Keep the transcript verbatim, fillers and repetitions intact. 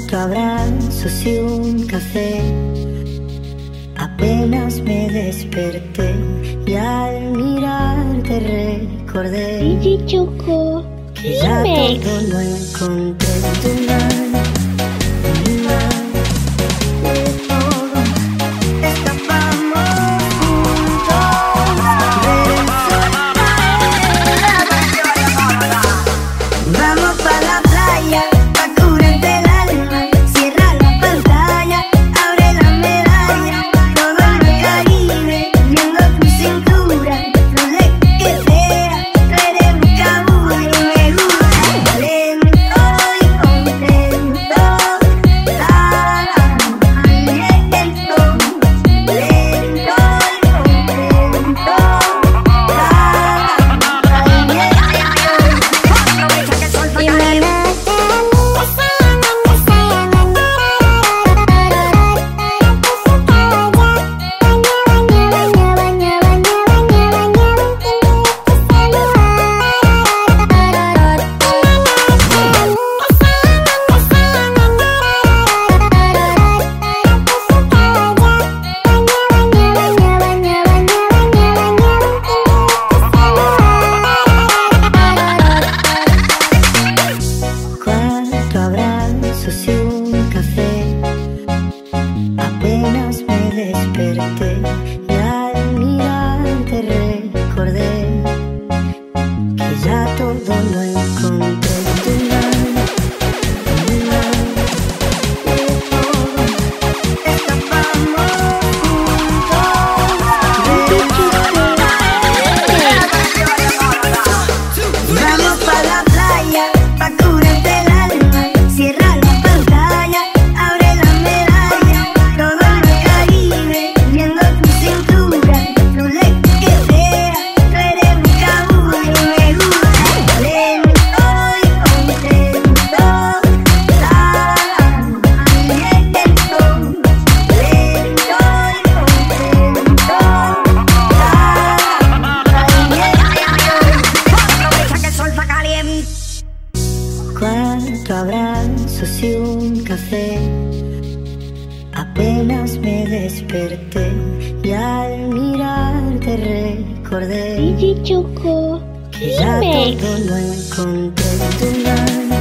Cuatro abrazos y un café. Apenas me desperté y al mirarte recordé D J Choco, que ya dime. todo lo encontré en tu mano, en mi mano. De todo escapamos juntos. Ver el sol. Vamos pa' la playa, pa' curarte el alma. Cierra la pantalla, abre la medalla. Todo el Caribe, viendo tu cintura. No sé qué sea, tú eres mi cabullo. Me gusta lento y contento. Tan lento, lento y contento. Cuatro abrazos y un café. Apenas me desperté y al mirarte recordé que ya todo lo encontré en tu mano, en mi mano. De todo escapamos juntos. Vamos pa' la playa, pa' curarte el alma. Cierra la pantalla, abre la medalla. Todo el Caribe, viendo tu cintura. No sé qué sea, tú eres mi cabullo. Me gusta lento y contento. Tan lento, lento y contento. Aprovecha que el sol está caliente. Cuatro abrazos y un café. Apenas me desperté y al mirarte recordé D J Choco, que ya dime. todo lo encontré en tu mano.